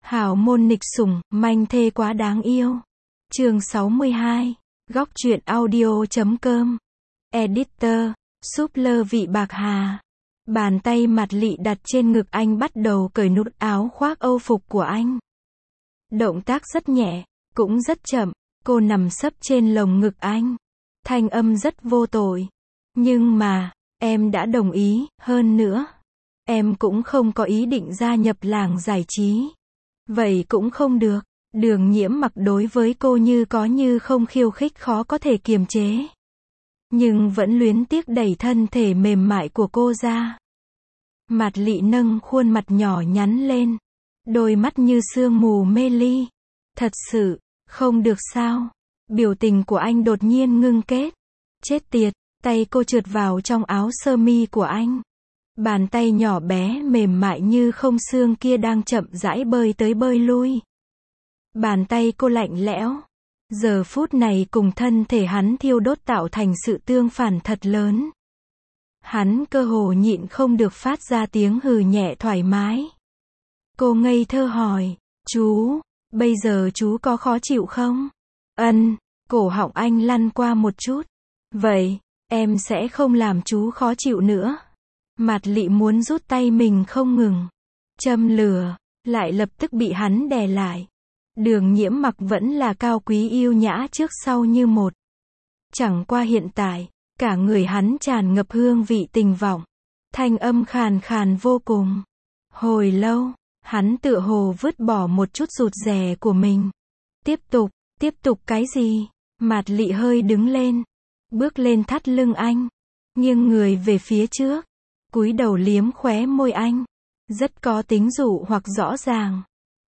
Hảo môn nghịch sủng, manh thê quá đáng yêu. Chương 62. Góc truyện audio.com. Editor, Super vị bạc hà. Bàn tay mặt lị đặt trên ngực anh bắt đầu cởi nút áo khoác âu phục của anh. Động tác rất nhẹ, cũng rất chậm, cô nằm sấp trên lồng ngực anh. Thanh âm rất vô tội. Nhưng mà, em đã đồng ý, hơn nữa. Em cũng không có ý định gia nhập làng giải trí. Vậy cũng không được. Đường Nhiễm Mặc đối với cô như có như không, khiêu khích khó có thể kiềm chế. Nhưng vẫn luyến tiếc đẩy thân thể mềm mại của cô ra. Mạt Lị nâng khuôn mặt nhỏ nhắn lên. Đôi mắt như sương mù mê ly. Thật sự, không được sao? Biểu tình của anh đột nhiên ngưng kết. Chết tiệt, tay cô trượt vào trong áo sơ mi của anh. Bàn tay nhỏ bé mềm mại như không xương kia đang chậm rãi bơi tới bơi lui. Bàn tay cô lạnh lẽo. Giờ phút này cùng thân thể hắn thiêu đốt tạo thành sự tương phản thật lớn. Hắn cơ hồ nhịn không được phát ra tiếng hừ nhẹ thoải mái. Cô ngây thơ hỏi, chú, bây giờ chú có khó chịu không? Ân, cổ họng anh lăn qua một chút. Vậy, em sẽ không làm chú khó chịu nữa. Mạt Lị muốn rút tay mình không ngừng. Châm lửa, lại lập tức bị hắn đè lại. Đường Nhiễm Mặc vẫn là cao quý yêu nhã trước sau như một. Chẳng qua hiện tại, cả người hắn tràn ngập hương vị tình vọng. Thanh âm khàn khàn vô cùng. Hồi lâu, hắn tựa hồ vứt bỏ một chút rụt rè của mình. Tiếp tục cái gì? Mạt Lị hơi đứng lên. Bước lên thắt lưng anh. Nghiêng người về phía trước. Cúi đầu liếm khóe môi anh. Rất có tính dụ hoặc rõ ràng.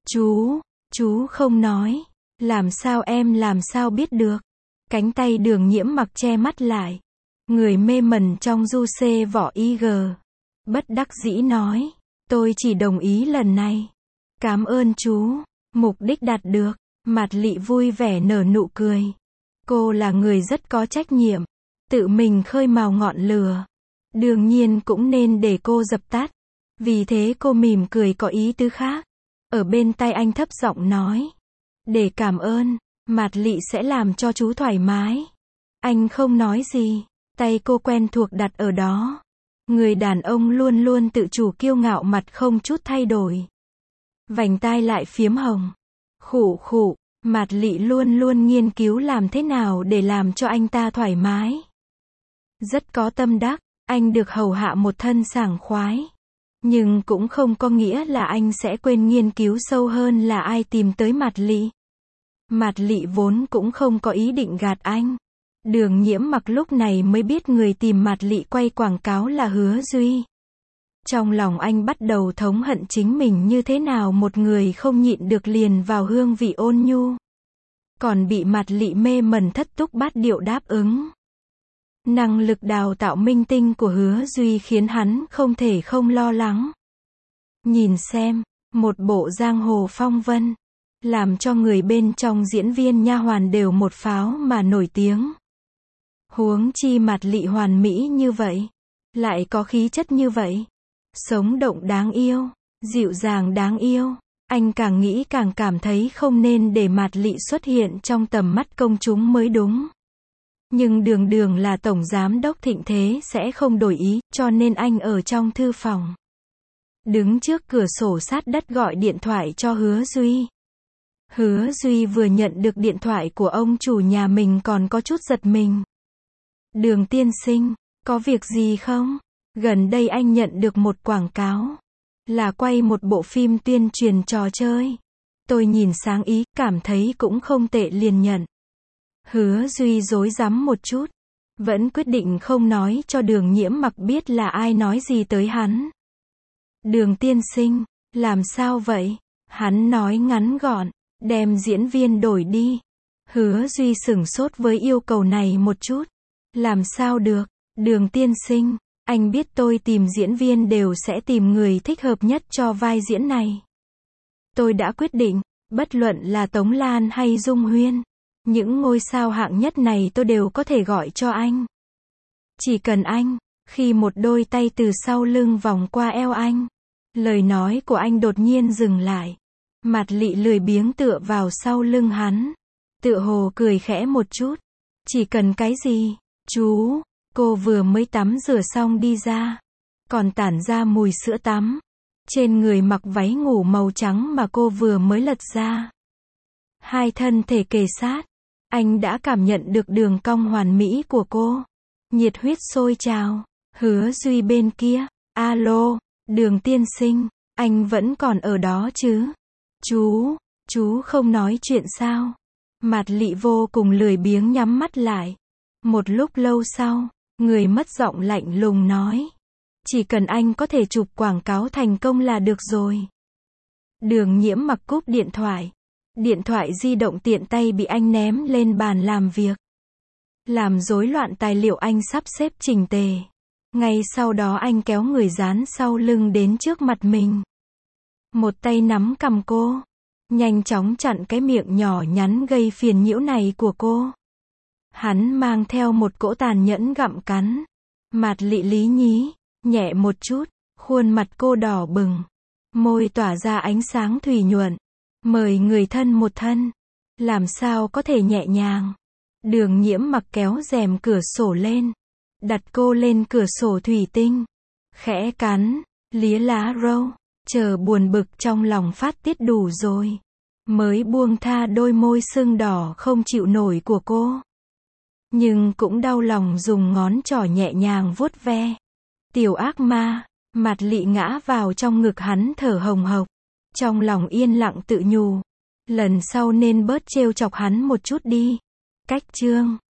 Chú không nói. Làm sao biết được. Cánh tay Đường Nhiễm Mặc che mắt lại. Người mê mẩn trong du xê vỏ IG. Bất đắc dĩ nói. Tôi chỉ đồng ý lần này. Cảm ơn chú. Mục đích đạt được. Mạt Lị vui vẻ nở nụ cười. Cô là người rất có trách nhiệm. Tự mình khơi mào ngọn lửa. Đương nhiên cũng nên để cô dập tắt. Vì thế cô mỉm cười có ý tứ khác. Ở bên tai anh thấp giọng nói. Để cảm ơn, Mạt Lị sẽ làm cho chú thoải mái. Anh không nói gì. Tay cô quen thuộc đặt ở đó. Người đàn ông luôn luôn tự chủ kiêu ngạo mặt không chút thay đổi. Vành tai lại phiếm hồng. Khụ, Mạt Lị luôn luôn nghiên cứu làm thế nào để làm cho anh ta thoải mái. Rất có tâm đắc, anh được hầu hạ một thân sảng khoái. Nhưng cũng không có nghĩa là anh sẽ quên nghiên cứu sâu hơn là ai tìm tới Mạt Lị. Mạt Lị vốn cũng không có ý định gạt anh. Đường Nhiễm Mặc lúc này mới biết người tìm Mạt Lị quay quảng cáo là Hứa Duy. Trong lòng anh bắt đầu thống hận chính mình như thế nào một người không nhịn được liền vào hương vị ôn nhu. Còn bị Mạt Lị mê mẩn thất túc bát điệu đáp ứng. Năng lực đào tạo minh tinh của Hứa Duy khiến hắn không thể không lo lắng. Nhìn xem, một bộ giang hồ phong vân, làm cho người bên trong diễn viên nha hoàn đều một pháo mà nổi tiếng. Huống chi Mạt Lị hoàn mỹ như vậy, lại có khí chất như vậy, sống động đáng yêu, dịu dàng đáng yêu. Anh càng nghĩ càng cảm thấy không nên để Mạt Lị xuất hiện trong tầm mắt công chúng mới đúng. Nhưng đường là tổng giám đốc thịnh thế sẽ không đổi ý, cho nên anh ở trong thư phòng. Đứng trước cửa sổ sát đất gọi điện thoại cho Hứa Duy. Hứa Duy vừa nhận được điện thoại của ông chủ nhà mình còn có chút giật mình. Đường tiên sinh, có việc gì không? Gần đây anh nhận được một quảng cáo. Là quay một bộ phim tuyên truyền trò chơi. Tôi nhìn sáng ý, cảm thấy cũng không tệ liền nhận. Hứa Duy rối rắm một chút. Vẫn quyết định không nói cho Đường Nhiễm Mặc biết là ai nói gì tới hắn. Đường tiên sinh, làm sao vậy? Hắn nói ngắn gọn, đem diễn viên đổi đi. Hứa Duy sửng sốt với yêu cầu này một chút. Làm sao được? Đường tiên sinh, anh biết tôi tìm diễn viên đều sẽ tìm người thích hợp nhất cho vai diễn này. Tôi đã quyết định, bất luận là Tống Lan hay Dung Huyên. Những ngôi sao hạng nhất này tôi đều có thể gọi cho anh. Chỉ cần anh, khi một đôi tay từ sau lưng vòng qua eo anh. Lời nói của anh đột nhiên dừng lại. Mạt Lị lười biếng tựa vào sau lưng hắn. Tựa hồ cười khẽ một chút. Chỉ cần cái gì? Chú, cô vừa mới tắm rửa xong đi ra. Còn tản ra mùi sữa tắm. Trên người mặc váy ngủ màu trắng mà cô vừa mới lật ra. Hai thân thể kề sát. Anh đã cảm nhận được đường cong hoàn mỹ của cô. Nhiệt huyết sôi trào. Hứa Duy bên kia. Alo, Đường tiên sinh, anh vẫn còn ở đó chứ? Chú không nói chuyện sao? Mạt Lị vô cùng lười biếng nhắm mắt lại. Một lúc lâu sau, người mất giọng lạnh lùng nói. Chỉ cần anh có thể chụp quảng cáo thành công là được rồi. Đường Nhiễm Mặc cúp điện thoại. Điện thoại di động tiện tay bị anh ném lên bàn làm việc. Làm rối loạn tài liệu anh sắp xếp chỉnh tề. Ngay sau đó anh kéo người dán sau lưng đến trước mặt mình. Một tay nắm cằm cô. Nhanh chóng chặn cái miệng nhỏ nhắn gây phiền nhiễu này của cô. Hắn mang theo một cỗ tàn nhẫn gặm cắn. Mạt Lị lý nhí, nhẹ một chút, khuôn mặt cô đỏ bừng. Môi tỏa ra ánh sáng thủy nhuận. Mời người thân một thân. Làm sao có thể nhẹ nhàng. Đường Nhiễm Mặc kéo rèm cửa sổ lên. Đặt cô lên cửa sổ thủy tinh. Khẽ cắn, lía lá râu. Chờ buồn bực trong lòng phát tiết đủ rồi. Mới buông tha đôi môi sưng đỏ không chịu nổi của cô. Nhưng cũng đau lòng dùng ngón trỏ nhẹ nhàng vuốt ve. Tiểu ác ma. Mạt Lị ngã vào trong ngực hắn thở hồng hộc. Trong lòng yên lặng tự nhủ. Lần sau nên bớt trêu chọc hắn một chút đi. Cách chương